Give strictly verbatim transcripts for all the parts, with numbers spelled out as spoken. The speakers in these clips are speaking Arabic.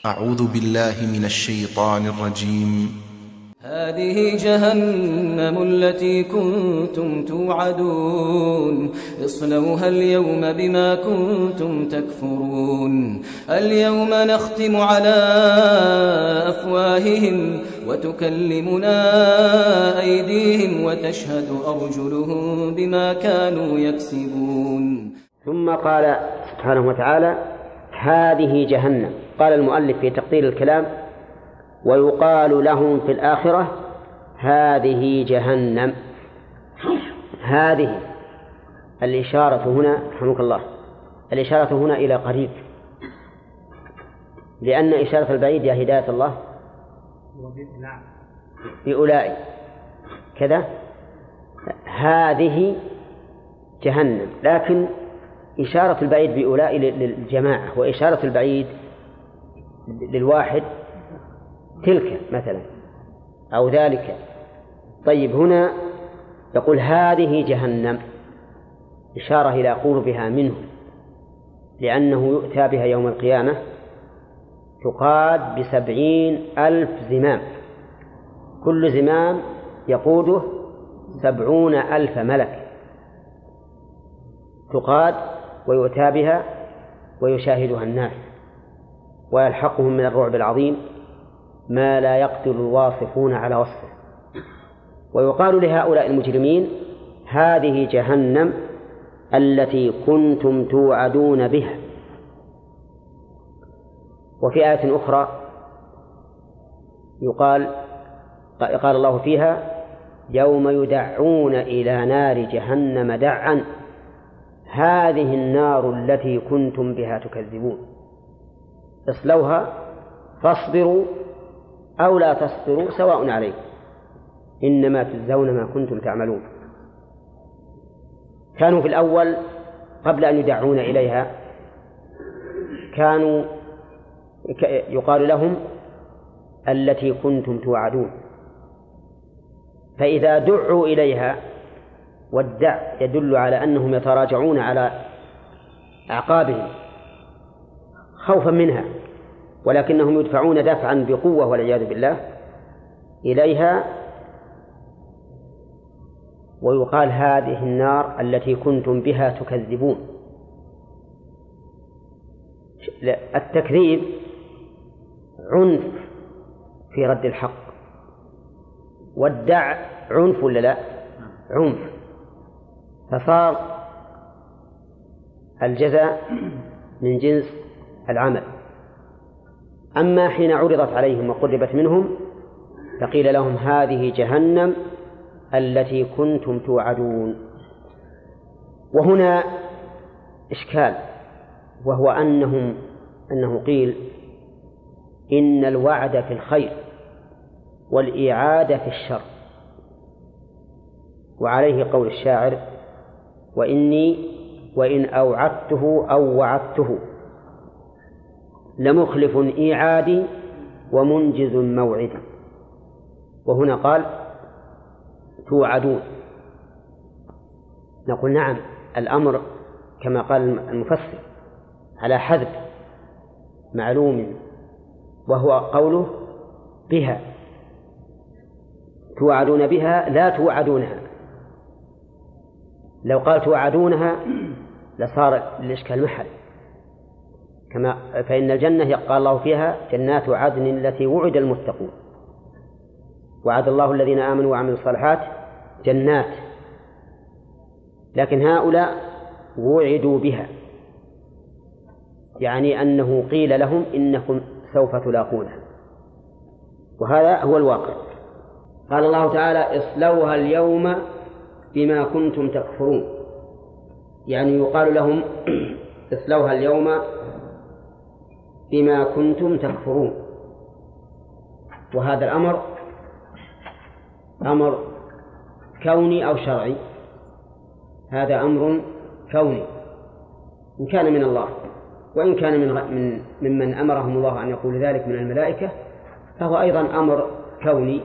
أعوذ بالله من الشيطان الرجيم. هذه جهنم التي كنتم توعدون اصلوها اليوم بما كنتم تكفرون اليوم نختم على أفواههم وتكلمنا أيديهم وتشهد أرجلهم بما كانوا يكسبون. ثم قال سبحانه وتعالى هذه جهنم. قال المؤلف في تقدير الكلام ويقال لهم في الآخرة هذه جهنم. هذه الإشارة هنا رحمك الله الإشارة هنا إلى قريب، لأن إشارة البعيد يا هداية الله بأولئك كذا هذه جهنم، لكن إشارة البعيد بأولئك للجماعة وإشارة البعيد للواحد تلك مثلا أو ذلك. طيب هنا يقول هذه جهنم إشارة إلى قربها منه، لأنه يؤتى بها يوم القيامة تقاد بسبعين ألف زمام، كل زمام يقوده سبعون ألف ملك، تقاد ويؤتى بها ويشاهدها الناس ويلحقهم من الرعب العظيم ما لا يقدر الواصفون على وصفه. ويقال لهؤلاء المجرمين هذه جهنم التي كنتم توعدون بها. وفي آية أخرى يقال قال الله فيها يوم يدعون إلى نار جهنم دعا هذه النار التي كنتم بها تكذبون اصلوها فاصبروا أو لا تصبروا سواء عليكم إنما تجزون ما كنتم تعملون. كانوا في الأول قبل أن يدعون إليها كانوا يقال لهم التي كنتم توعدون، فإذا دعوا إليها والدع يدل على أنهم يتراجعون على أعقابهم خوفا منها، ولكنهم يدفعون دفعا بقوة والعياذ بالله إليها، ويقال هذه النار التي كنتم بها تكذبون. التكذيب عنف في رد الحق، والدع عنف ولا لا؟ عنف، فصار الجزاء من جنس العمل. أما حين عرضت عليهم وقربت منهم فقيل لهم هذه جهنم التي كنتم توعدون. وهنا إشكال، وهو أنهم أنه قيل إن الوعد في الخير والإعادة في الشر، وعليه قول الشاعر وإني وإن أوعدته أو وعدته لمخلف إيعادي ومنجز موعدي. وهنا قال توعدون، نقول نعم الأمر كما قال المفسر على حذف معلوم، وهو قوله بها توعدون بها لا توعدونها. لو قال توعدونها لصار الإشكال محل، كما فإن الجنة قال الله فيها جنات عدن التي وعد المتقون، وعد الله الذين آمنوا وعملوا الصالحات جنات، لكن هؤلاء وعدوا بها، يعني أنه قيل لهم إنكم سوف تلاقونها، وهذا هو الواقع. قال الله تعالى اصلوها اليوم بما كنتم تكفرون، يعني يقال لهم اصلوها اليوم بما كنتم تكفرون. وهذا الأمر أمر كوني أو شرعي؟ هذا أمر كوني إن كان من الله، وإن كان من من ممن أمرهم الله أن يقول ذلك من الملائكة فهو أيضا أمر كوني،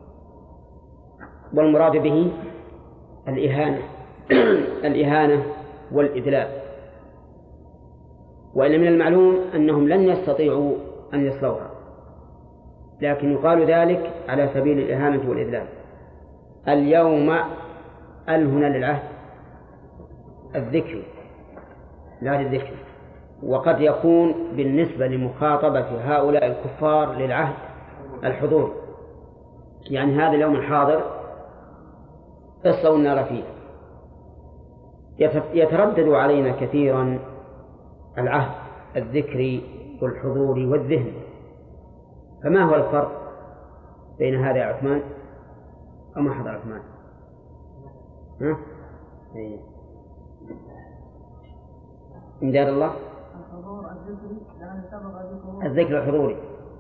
والمراد به الإهانة الإهانة والإذلال. وإن من المعلوم أنهم لن يستطيعوا أن يصلوها، لكن يقال ذلك على سبيل الإهانة والإذلال. اليوم ال هنا للعهد الذكر لا للذكر، وقد يكون بالنسبة لمخاطبة هؤلاء الكفار للعهد الحضور، يعني هذا اليوم الحاضر اصلوا النار فيه. يتردد علينا كثيرا العهد الذكري والحضور والذهن، فما هو الفرق بين هذا يا عثمان أو ما حضر عثمان؟ ها؟ إيه. إن دار الله الذكر الحضوري،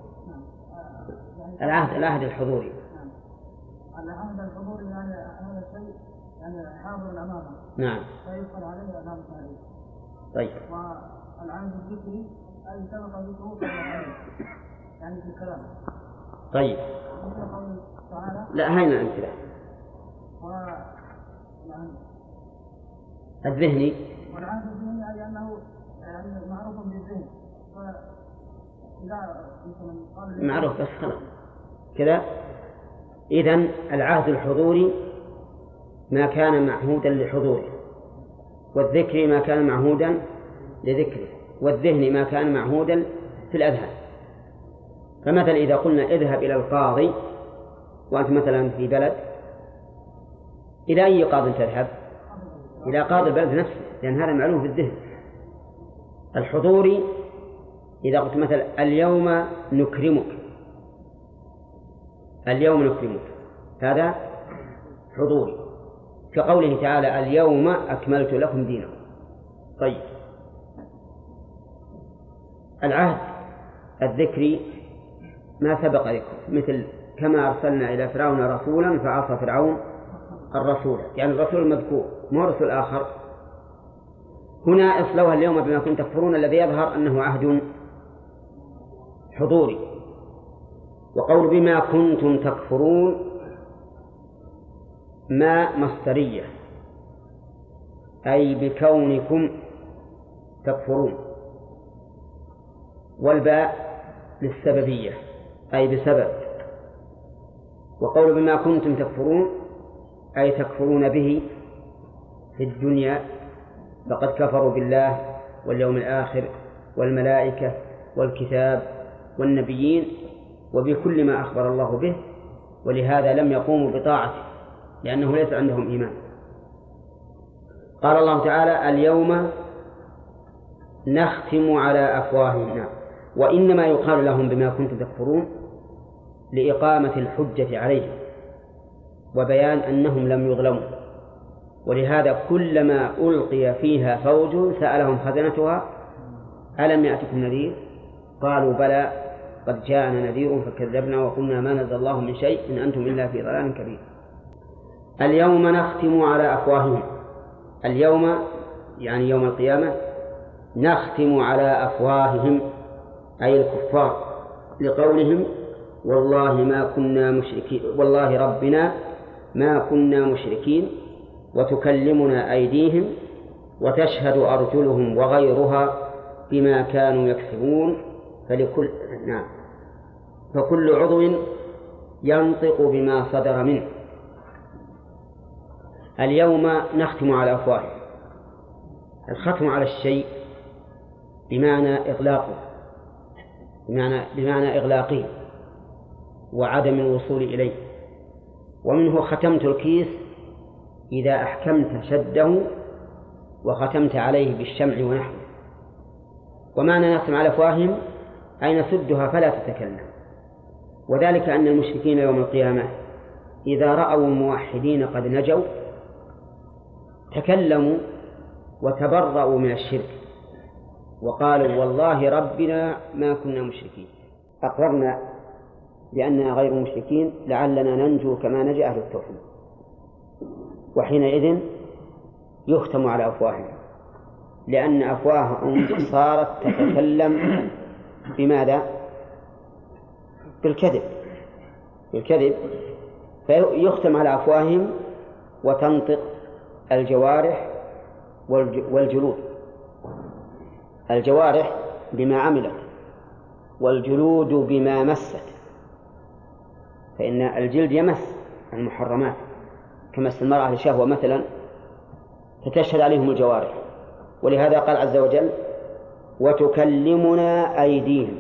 العهد العهد الحضوري، العهد الحضوري يعني هذا الشيء يعني حاضر أمامه، نعم، فيدخل عليه أمام ذلك. طيب. والعهد الذكري أي سبق ذكره في الحديث يعني في الكلام. طيب. لا هينا أمثلة. و يعني الذهني. والعهد الذهني أي أنه يعني معروف بالذهن، فإذا قال معروف بس خلاص كذا. إذن العهد الحضوري ما كان معهودا لحضوره، والذكر ما كان معهودا لذكره، والذهن ما كان معهودا في الأذهان. فمثلا إذا قلنا اذهب إلى القاضي وأنت مثلا في بلد، إلى أي قاضي تذهب؟ إلى قاضي البلد نفسه، لأن هذا معلوم في الذهن. الحضوري إذا قلت مثلا اليوم نكرمك، اليوم نكرمك، هذا حضوري، كقوله تعالى اليوم أكملت لكم دينكم. طيب. العهد الذكري ما سبق ذكره، مثل كما أرسلنا إلى فرعون رسولا فعصى فرعون الرسول، يعني الرسول المذكور مو رسول آخر. هنا اصلوها اليوم بما كنتم تكفرون، الذي يظهر أنه عهد حضوري. وقول بما كنتم تكفرون ما مصدرية، أي بكونكم تكفرون، والباء للسببية أي بسبب. وقول بما كنتم تكفرون أي تكفرون به في الدنيا، فقد كفروا بالله واليوم الآخر والملائكة والكتاب والنبيين وبكل ما أخبر الله به، ولهذا لم يقوموا بطاعته لأنه ليس عندهم إيمان. قال الله تعالى اليوم نختم على أفواههم، وإنما يقال لهم بما كنتم تكفرون لإقامة الحجة عليهم وبيان أنهم لم يظلموا، ولهذا كلما ألقي فيها فوج سألهم خزنتها ألم يأتكم نذير؟ قالوا بلى قد جاءنا نذير فكذبنا وقلنا ما نزل الله من شيء إن أنتم إلا في ضلال كبير. اليوم نختم على أفواههم، اليوم يعني يوم القيامة، نختم على أفواههم أي الكفار، لقولهم والله ما كنا مشركين، والله ربنا ما كنا مشركين، وتكلمنا أيديهم وتشهد أرجلهم وغيرها بما كانوا يكسبون، فلكل نعم فكل عضو ينطق بما صدر منه. اليوم نختم على أفواههم، الختم على الشيء بمعنى إغلاقه، بمعنى, بمعنى إغلاقه وعدم الوصول إليه. ومنه ختمت الكيس إذا أحكمت شده وختمت عليه بالشمع ونحوه. ومعنى نختم على أفواههم أي نسدها فلا تتكلم، وذلك أن المشركين يوم القيامة إذا رأوا الموحدين قد نجوا تكلموا وتبرأوا من الشرك وقالوا والله ربنا ما كنا مشركين، أقررنا بأننا غير مشركين لعلنا ننجو كما نجا أهل التوحيد. وحينئذ يختم على أفواههم، لأن أفواههم صارت تتكلم بماذا؟ بالكذب، بالكذب فيختم على أفواههم وتنطق الجوارح والجلود. الجوارح بما عملت والجلود بما مست، فإن الجلد يمس المحرمات كمس المرأة لشهوة مثلا، فتشهد عليهم الجوارح. ولهذا قال عز وجل وتكلمنا أيديهم،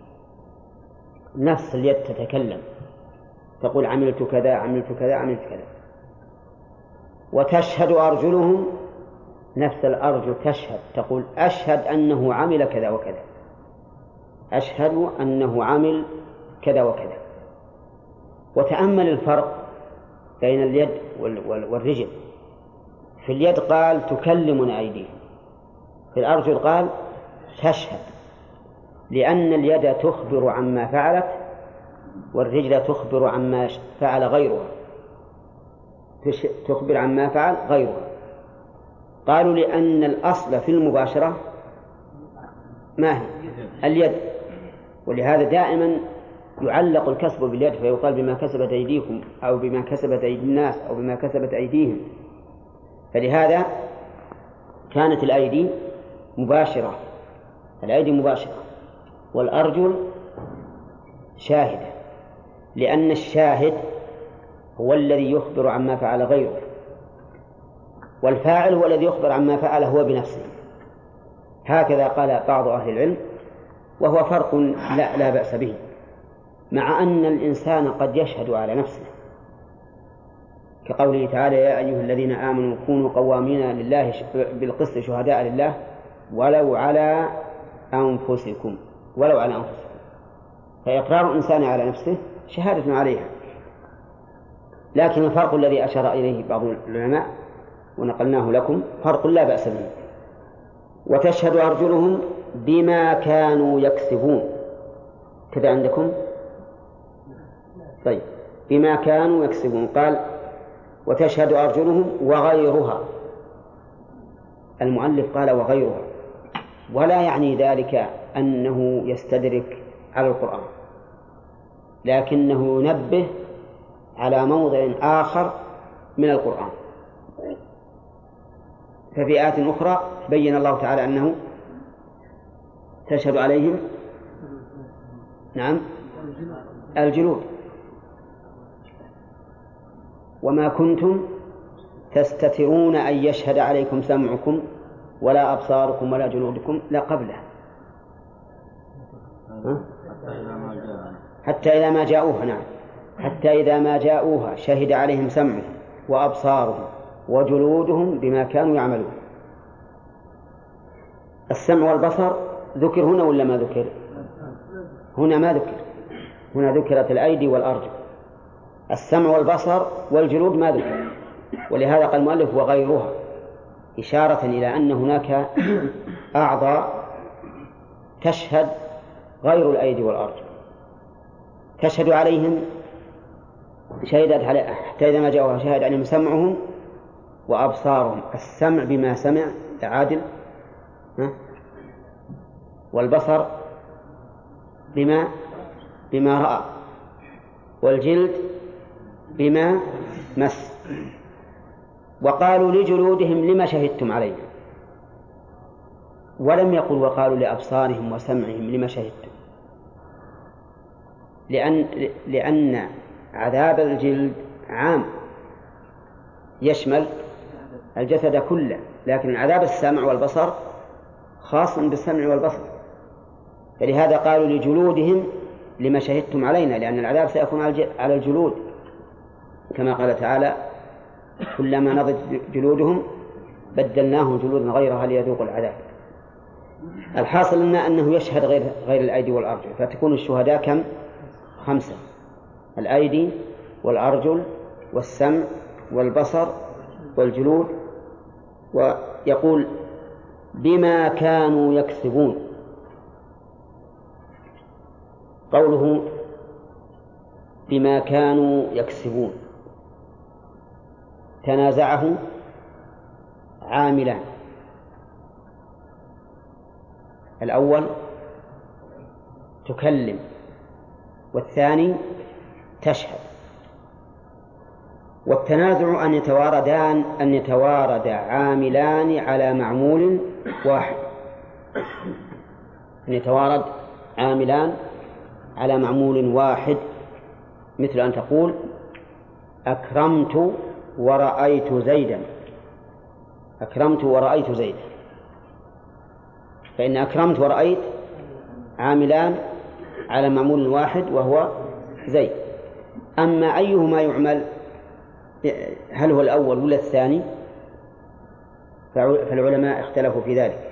نفس اليد تتكلم تقول عملت كذا عملت كذا عملت كذا. وتشهد أرجلهم، نفس الأرجل تشهد تقول أشهد أنه عمل كذا وكذا، أشهد أنه عمل كذا وكذا. وتأمل الفرق بين اليد والرجل. في اليد قال تكلمنا أيديهم، في الأرجل قال تشهد، لأن اليد تخبر عما فعلت والرجل تخبر عما فعل غيرها، تخبر عما فعل غيرها. قالوا لأن الأصل في المباشرة ما هي؟ اليد، ولهذا دائما يعلق الكسب باليد فيقال بما كسبت أيديكم أو بما كسبت أيدي الناس أو بما كسبت أيديهم. فلهذا كانت الأيدي مباشرة، الأيدي مباشرة، والأرجل شاهدة، لأن الشاهد هو الذي يخبر عما فعل غيره، والفاعل هو الذي يخبر عما فعل هو بنفسه. هكذا قال بعض أهل العلم، وهو فرق لا, لا بأس به، مع أن الإنسان قد يشهد على نفسه، كقوله تعالى يا أيها الذين آمنوا كونوا قوامين لله بالقسط شهداء لله ولو على أنفسكم، ولو على أنفسكم. فإقرار الإنسان على نفسه شهادة عليها. لكن الفرق الذي أشار إليه بعض العلماء ونقلناه لكم فرق لا بأس به. وتشهد أرجلهم بما كانوا يكسبون، كذا عندكم؟ طيب، بما كانوا يكسبون. قال وتشهد أرجلهم وغيرها، المؤلف قال وغيرها، ولا يعني ذلك أنه يستدرك على القرآن، لكنه ينبه على موضع آخر من القرآن. ففي آيات أخرى بين الله تعالى أنه تشهد عليهم نعم الجلود وما كنتم تستترون أن يشهد عليكم سمعكم ولا أبصاركم ولا جلودكم لا قبله حتى إذا ما جاءوها. نعم، حتى إذا ما جاءوها شهد عليهم سمعهم وأبصارهم وجلودهم بما كانوا يعملون. السمع والبصر ذكر هنا ولا ما ذكر؟ هنا ما ذكر، هنا ذكرت الأيدي والأرجل. السمع والبصر والجلود ما ذكر، ولهذا قال المؤلف وغيرها، إشارة إلى أن هناك أعضاء تشهد غير الأيدي والأرجل، تشهد عليهم شهدت على حتى إذا ما جاءوها شهد عليهم سمعهم وأبصارهم. السمع بما سمع عادل، والبصر بما بما رأى، والجلد بما مس. وقالوا لجلودهم لما شهدتم علينا، ولم يقل وقالوا لأبصارهم وسمعهم لما شهدتم، لأن لأن عذاب الجلد عام يشمل الجسد كله، لكن عذاب السمع والبصر خاص بالسمع والبصر. فلهذا قالوا لجلودهم لما شهدتم علينا، لأن العذاب سيكون على الجلود، كما قال تعالى كلما نضجت جلودهم بدلناهم جلودا غيرها ليذوقوا العذاب. الحاصل لنا أنه يشهد غير غير الأيدي والأرجل، فتكون الشهداء كم؟ خمسة: الأيدي والأرجل والسمع والبصر والجلود. ويقول بما كانوا يكسبون. قوله بما كانوا يكسبون تنازعه عاملان: الأول تكلم، والثاني تشهد. والتنازع أن يتواردان أن يتوارد عاملان على معمول واحد، أن يتوارد عاملان على معمول واحد، مثل أن تقول أكرمت ورأيت زيدا، أكرمت ورأيت زيدا، فإن أكرمت ورأيت عاملان على معمول واحد وهو زيد. أما أيهما يعمل، هل هو الأول ولا الثاني؟ فالعلماء اختلفوا في ذلك.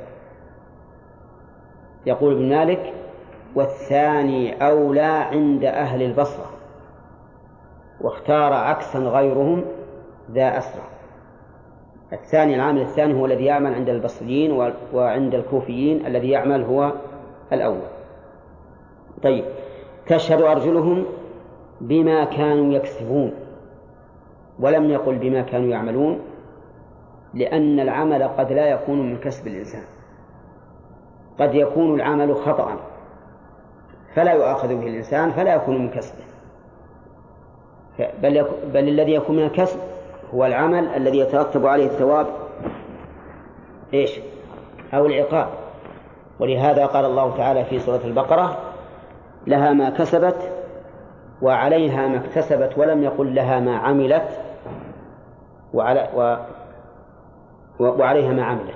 يقول ابن مالك والثاني أولى عند أهل البصرة، واختار عكسا غيرهم ذا أسرع. الثاني العامل الثاني هو الذي يعمل عند البصريين، وعند الكوفيين الذي يعمل هو الأول. طيب، تشهد أرجلهم بما كانوا يكسبون، ولم يقل بما كانوا يعملون، لأن العمل قد لا يكون من كسب الإنسان، قد يكون العمل خطأ فلا يؤاخذ به الإنسان فلا يكون من كسبه، بل, بل الذي يكون من الكسب هو العمل الذي يترتب عليه الثواب إيش؟ أو العقاب. ولهذا قال الله تعالى في سورة البقرة لها ما كسبت وعليها ما اكتسبت، ولم يقل لها ما عملت وعلى و وعليها ما عملت.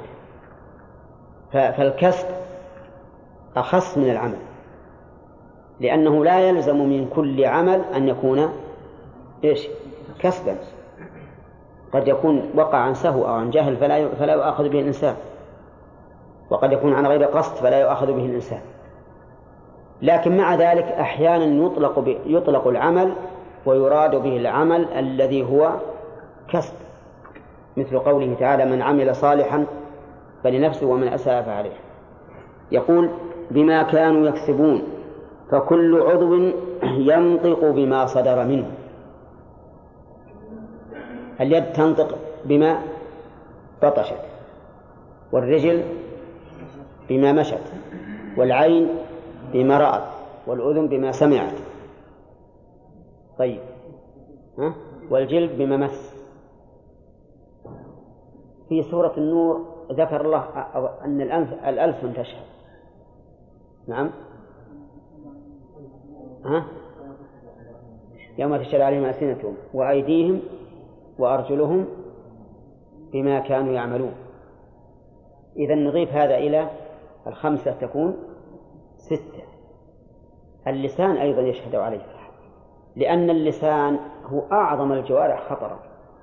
فالكسب أخص من العمل، لأنه لا يلزم من كل عمل أن يكون إيش؟ كسبا. قد يكون وقع عن سهو أو عن جهل فلا فلا يؤاخذ به الإنسان، وقد يكون عن غير قصد فلا يؤاخذ به الإنسان. لكن مع ذلك أحيانا يطلق يطلق العمل ويراد به العمل الذي هو كسب، مثل قوله تعالى من عمل صالحا فلنفسه ومن أساء فعليه. يقول بما كانوا يكسبون، فكل عضو ينطق بما صدر منه. اليد تنطق بما بطشت، والرجل بما مشت، والعين بما رأت، والأذن بما سمعت. طيب، ها؟ والجلد بما مس. في سورة النور ذكر الله أن الألسن تشهد. نعم، ها؟ يوم تشهد عليهم ألسنتهم وأيديهم وأرجلهم بما كانوا يعملون. إذن نضيف هذا إلى الخمسة تكون ستة. اللسان أيضا يشهد عليه، لأن اللسان هو أعظم الجوارح خطرا،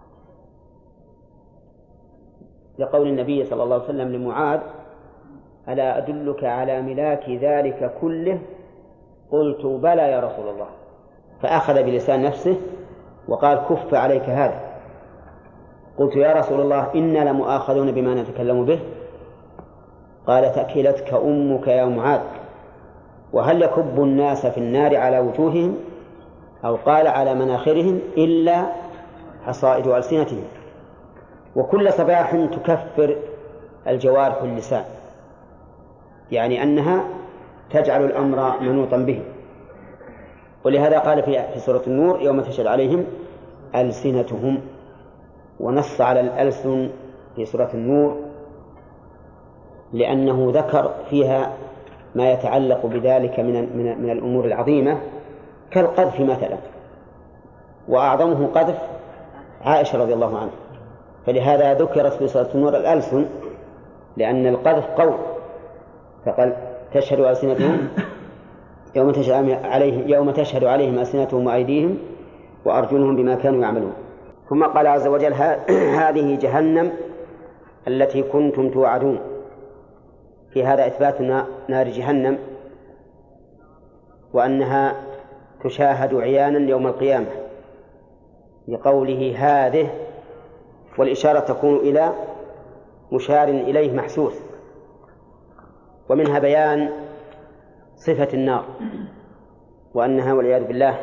لقول النبي صلى الله عليه وسلم لمعاذ ألا أدلك على ملاك ذلك كله؟ قلت بلى يا رسول الله، فأخذ بلسان نفسه وقال كف عليك هذا. قلت يا رسول الله إنا لمؤاخذون بما نتكلم به؟ قال تأكلتك أمك يا معاذ، وهل يكب الناس في النار على وجوههم أو قال على مناخرهم إلا حصائد ألسنتهم. وكل صباح تكفر الجوارح اللسان، يعني أنها تجعل الأمر منوطا به. ولهذا قال في سورة النور يوم تشهد عليهم ألسنتهم، ونص على الألسن في سورة النور لأنه ذكر فيها ما يتعلق بذلك من من من الأمور العظيمة كالقذف مثلا، وأعظمه قذف عائشة رضي الله عنها، فلهذا ذكرت في سورة النور الألسن، لأن القذف قول، فقال تشهد ألسنتهم يوم تشهد عليهم يوم تشهد عليهم ألسنتهم وأيديهم وأرجلهم بما كانوا يعملون. ثم قال عز وجل هذه جهنم التي كنتم توعدون. في هذا إثبات نار جهنم وأنها تشاهد عيانا يوم القيامة لقوله هذه، والإشارة تكون إلى مشار إليه محسوس. ومنها بيان صفة النار وأنها والعياذ بالله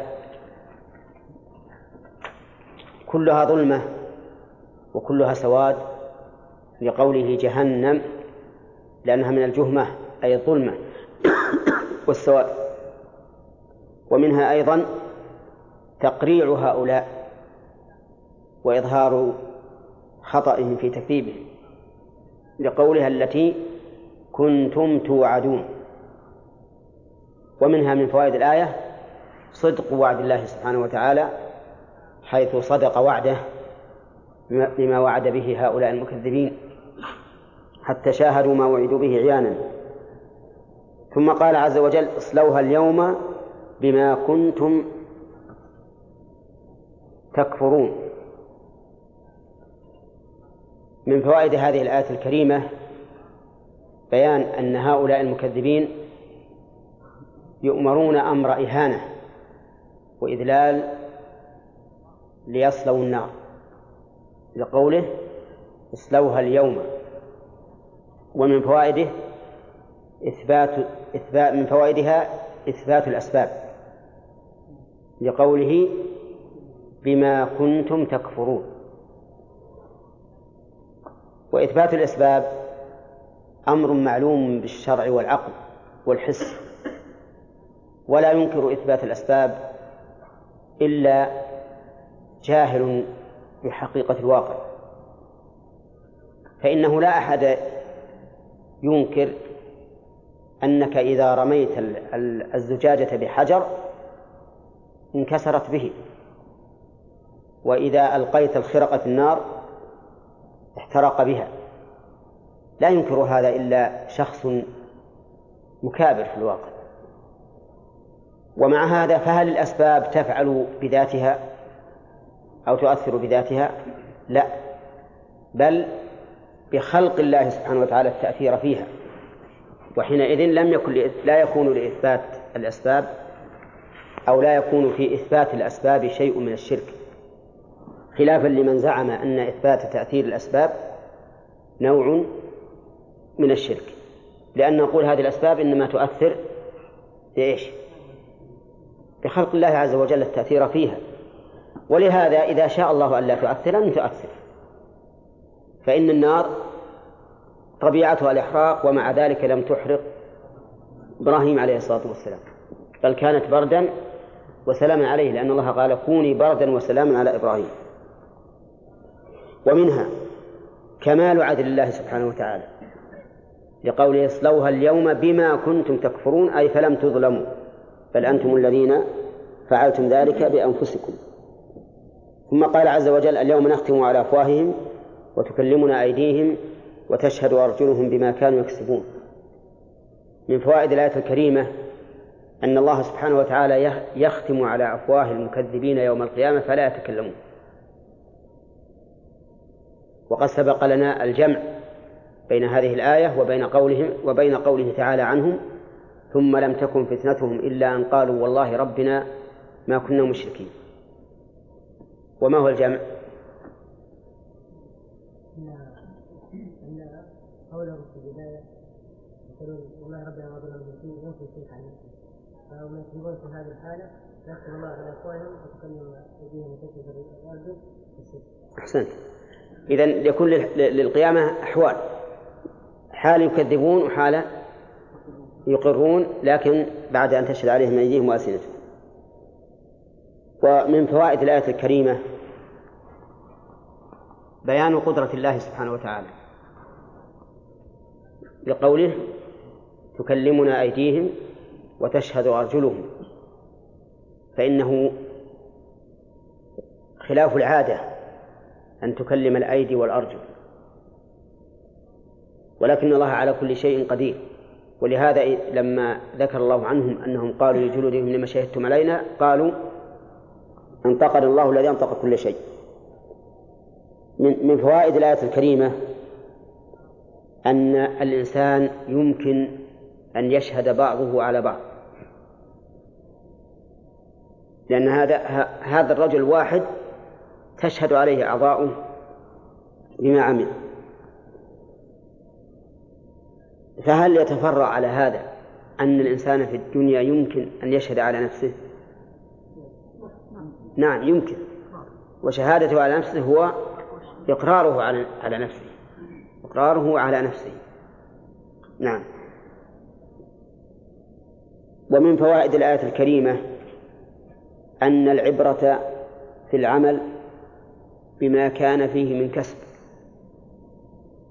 كلها ظلمة وكلها سواد، لقوله جهنم لأنها من الجهمة أي الظلمة والسواد. ومنها أيضا تقريع هؤلاء وإظهار خطئهم في تكذيبه، لقولها التي كنتم توعدون. ومنها من فوائد الآية صدق وعد الله سبحانه وتعالى، حيث صدق وعده بما وعد به هؤلاء المكذبين حتى شاهدوا ما وعدوا به عيانا. ثم قال عز وجل: اصلوها اليوم بما كنتم تكفرون. من فوائد هذه الآية الكريمة بيان أن هؤلاء المكذبين يؤمرون أمر إهانة وإذلال ليصلوا النار، لقوله: اصلوها اليوم. ومن فوائده إثبات إثبات من فوائدها إثبات الأسباب، لقوله: بما كنتم تكفرون. وإثبات الأسباب أمر معلوم بالشرع والعقل والحس، ولا ينكر إثبات الأسباب إلا جاهل بحقيقة الواقع، فإنه لا أحد ينكر أنك إذا رميت الزجاجة بحجر انكسرت به، وإذا ألقيت الخرقة في النار احترق بها. لا ينكر هذا إلا شخص مكابر في الواقع. ومع هذا فهل الأسباب تفعل بذاتها أو تؤثر بذاتها؟ لا، بل بخلق الله سبحانه وتعالى التأثير فيها، وحينئذ لم يكن لا يكون لإثبات الأسباب أو لا يكون في إثبات الأسباب شيء من الشرك، خلافا لمن زعم أن إثبات تأثير الأسباب نوع من الشرك، لأن نقول هذه الأسباب إنما تؤثر بإيش؟ بخلق الله عز وجل التأثير فيها. ولهذا إذا شاء الله أن لا تؤثر لم تؤثر، فإن النار طبيعتها الإحراق، ومع ذلك لم تحرق إبراهيم عليه الصلاة والسلام، بل كانت بردا وسلاما عليه، لأن الله قال: كوني بردا وسلاما على إبراهيم. ومنها كمال عدل الله سبحانه وتعالى، لقوله: اصلوها اليوم بما كنتم تكفرون، أي فلم تظلموا، بل أنتم الذين فعلتم ذلك بأنفسكم. ثم قال عز وجل: اليوم نختم على أفواههم وتكلمنا أيديهم وتشهد أرجلهم بما كانوا يكسبون. من فوائد الآية الكريمة أن الله سبحانه وتعالى يختم على أفواه المكذبين يوم القيامة فلا يتكلمون. وقد سبق لنا الجمع بين هذه الآية وبين قولهم وبين قوله تعالى عنهم: ثم لم تكن فتنتهم إلا أن قالوا والله ربنا ما كنا مشركين. وما هو الجمع؟ أن قوله في البداية يقولون والله ربنا ما ظلمنا مشركين ينفي الشرك عن نفسه، فهم يكذبون في هذه الحالة يختم الله على أفواههم وتكلم أيديهم وتشهد أرجلهم بالشرك. أحسنت. إذن يكون للقيامة أحوال: حال يكذبون وحال يقرون، لكن بعد أن تشهد عليهم أيديهم وألسنتهم. ومن فوائد الآية الكريمة بيان قدرة الله سبحانه وتعالى، لقوله: تكلمنا أيديهم وتشهد أرجلهم، فإنه خلاف العادة أن تكلم الأيدي والأرجل، ولكن الله على كل شيء قدير. ولهذا لما ذكر الله عنهم أنهم قالوا لجلودهم لما شهدتم علينا، قالوا: انطقنا الله الذي انطق كل شيء. من فوائد الآية الكريمة أن الإنسان يمكن أن يشهد بعضه على بعض، لأن هذا هذا الرجل الواحد تشهد عليه أعضاؤه بما عمل. فهل يتفرع على هذا أن الإنسان في الدنيا يمكن أن يشهد على نفسه؟ نعم يمكن، وشهادته على نفسه هو إقراره على نفسه، إقراره على نفسه. نعم. ومن فوائد الآية الكريمة أن العبرة في العمل بما كان فيه من كسب،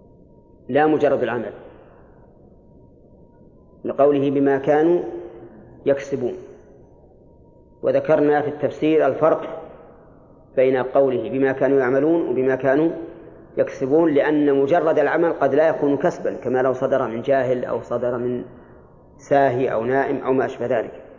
لا مجرد العمل، لقوله: بما كانوا يكسبون. وذكرنا في التفسير الفرق بين قوله بما كانوا يعملون وبما كانوا يكسبون، لأن مجرد العمل قد لا يكون كسبا، كما لو صدر من جاهل أو صدر من ساهي أو نائم أو ما أشبه ذلك.